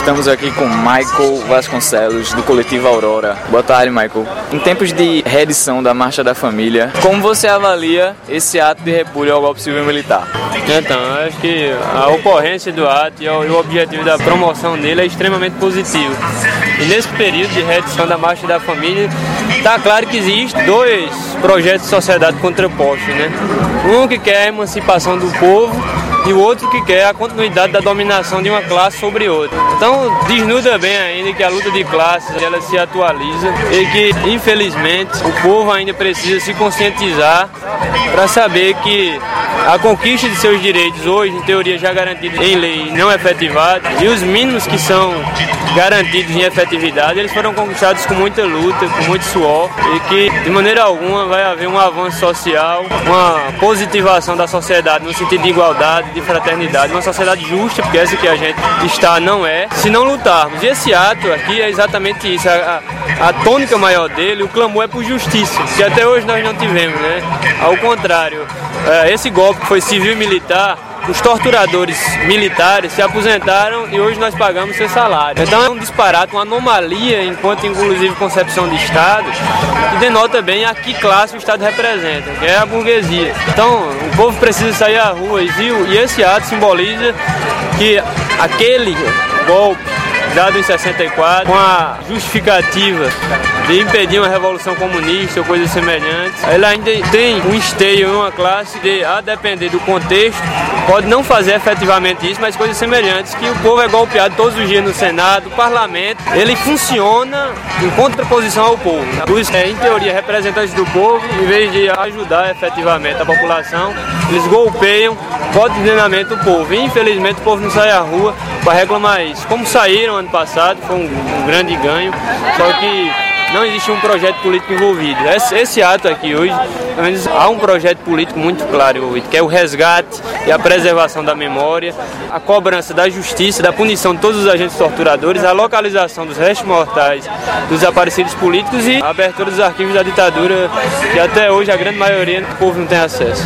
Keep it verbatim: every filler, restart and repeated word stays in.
Estamos aqui com Michael Vasconcelos, do Coletivo Aurora. Boa tarde, Michael. Em tempos de reedição da Marcha da Família, como você avalia esse ato de repúdio ao golpe civil-militar? Então, acho que a ocorrência do ato e o objetivo da promoção dele é extremamente positivo. E nesse período de reedição da Marcha da Família, está claro que existem dois projetos de sociedade contrapostos, né? Um que quer a emancipação do povo e o outro que quer a continuidade da dominação de uma classe sobre outra. Então, desnuda bem ainda que a luta de classes ela se atualiza e que, infelizmente, o povo ainda precisa se conscientizar para saber que a conquista de seus direitos hoje, em teoria já garantidos em lei e não efetivados, e os mínimos que são garantidos em efetividade, eles foram conquistados com muita luta, com muito suor, e que de maneira alguma vai haver um avanço social, uma positivação da sociedade no sentido de igualdade, de fraternidade, uma sociedade justa, porque essa que a gente está não é, se não lutarmos. E esse ato aqui é exatamente isso, a, a, a tônica maior dele, o clamor é por justiça, que até hoje nós não tivemos, né? Ao contrário, esse golpe que foi civil e militar, os torturadores militares se aposentaram e hoje nós pagamos seu salário. Então é um disparate, uma anomalia enquanto inclusive concepção de Estado, que denota bem a que classe o Estado representa, que é a burguesia. Então o povo precisa sair à rua e esse ato simboliza que aquele golpe dado em sessenta e quatro, com a justificativa de impedir uma revolução comunista ou coisas semelhantes, ele ainda tem um esteio em uma classe de, a depender do contexto, pode não fazer efetivamente isso, mas coisas semelhantes, que o povo é golpeado todos os dias no Senado, o parlamento, ele funciona em contraposição ao povo. Os, é, em teoria, representantes do povo, em vez de ajudar efetivamente a população, eles golpeiam cotidianamente o povo. E, infelizmente, o povo não sai à rua para reclamar isso. Como saíram ano passado, foi um, um grande ganho, só que não existe um projeto político envolvido. Esse, esse ato aqui hoje, pelo menos há um projeto político muito claro envolvido, que é o resgate e a preservação da memória, a cobrança da justiça, da punição de todos os agentes torturadores, a localização dos restos mortais dos desaparecidos políticos e a abertura dos arquivos da ditadura, que até hoje a grande maioria do povo não tem acesso.